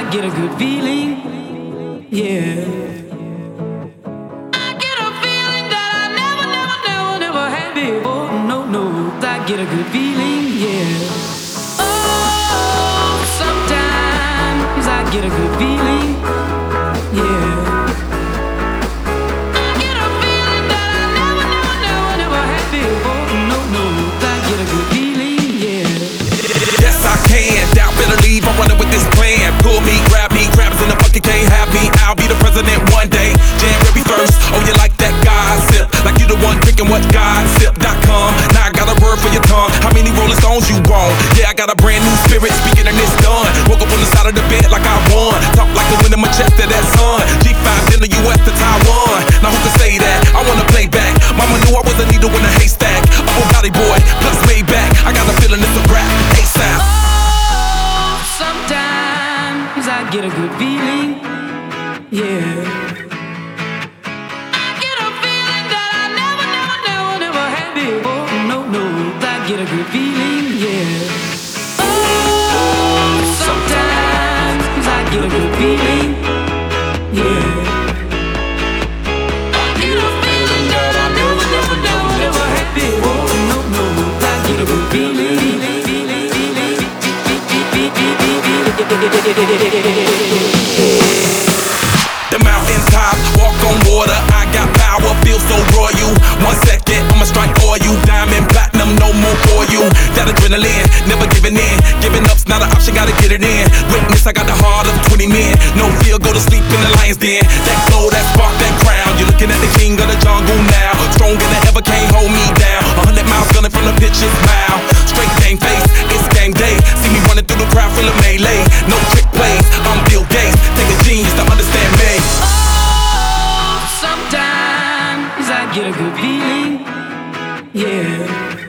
get a good feeling, yeah. I get a feeling that I never had before. No, I get a good feeling, yeah. Oh, sometimes I get a good feeling, yeah. I get a feeling that I never had before. No, I get a good feeling, yeah. Yes, I can. Doubt, better leave. I'm running with this plan. Pull me, grab me, crabs in the bucket can't have me. I'll be the president one day. January 1st. Oh, you like that gossip? Like you the one drinking what gossip.com. Now I got a word for your tongue. How many Rolling Stones you want? Yeah, I got a brand new spirit speaking and it's done. Woke up on the side of the bed like I won. Talk like the wind in my chest to that sun. G5 in the US to Taiwan. Now who can say that? I wanna play back. Mama knew I was a needle in a haystack. Upper body boy, plus Maybach. I got a feeling it's a rap. ASAP. Sometimes I get a good feeling, yeah. I get a feeling that I never had before. No, I get a good feeling, yeah. Oh, sometimes I get a good feeling, yeah. I get a feeling that I never had before. No, I get a good feeling. The mountain top, walk on water. I got power, feel so royal. 1 second, I'ma strike for you. Diamond, platinum, no more for you. That adrenaline, never giving in. Giving up's not an option, gotta get it in. Witness, I got the heart of 20 men. No fear, go to sleep in the lion's den. That glow, that spark, that crown. You're looking at the king of the jungle now. Stronger than ever, can't hold me down. 100 miles gunning from the pitcher's mouth. Straight game face, it's game day. See me running through the crowd full of melee. No trick plays, I'm Bill Gates. Take a genius to understand me. Oh, sometimes I get a good feeling, yeah.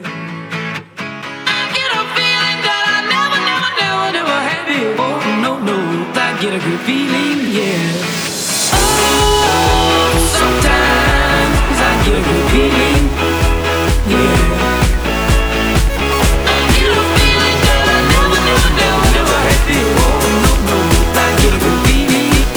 I get a feeling that I never had before. No, I get a good feeling, yeah. Oh, sometimes I get a good feeling, yeah. I get a feeling that I never had before. No, I get a good feeling.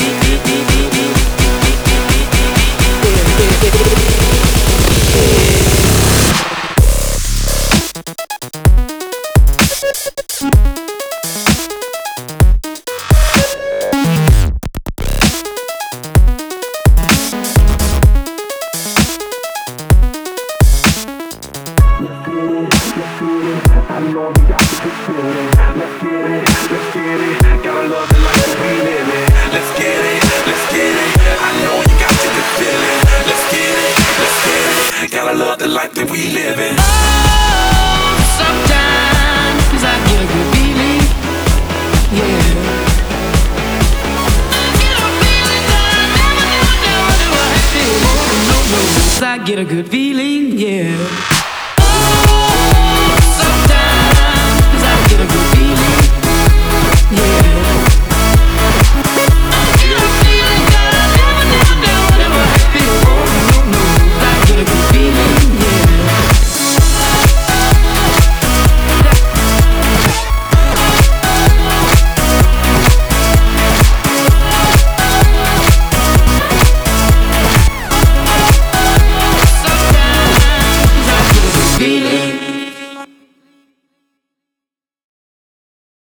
I know we got to get feeling. Let's get it, gotta love the life we live in. Let's get it, I know you got to get feeling. Let's get it, gotta love the life that we live in. Oh, sometimes I get a good feeling, yeah. I get a feeling that I never had before. No, I get a good feeling, yeah.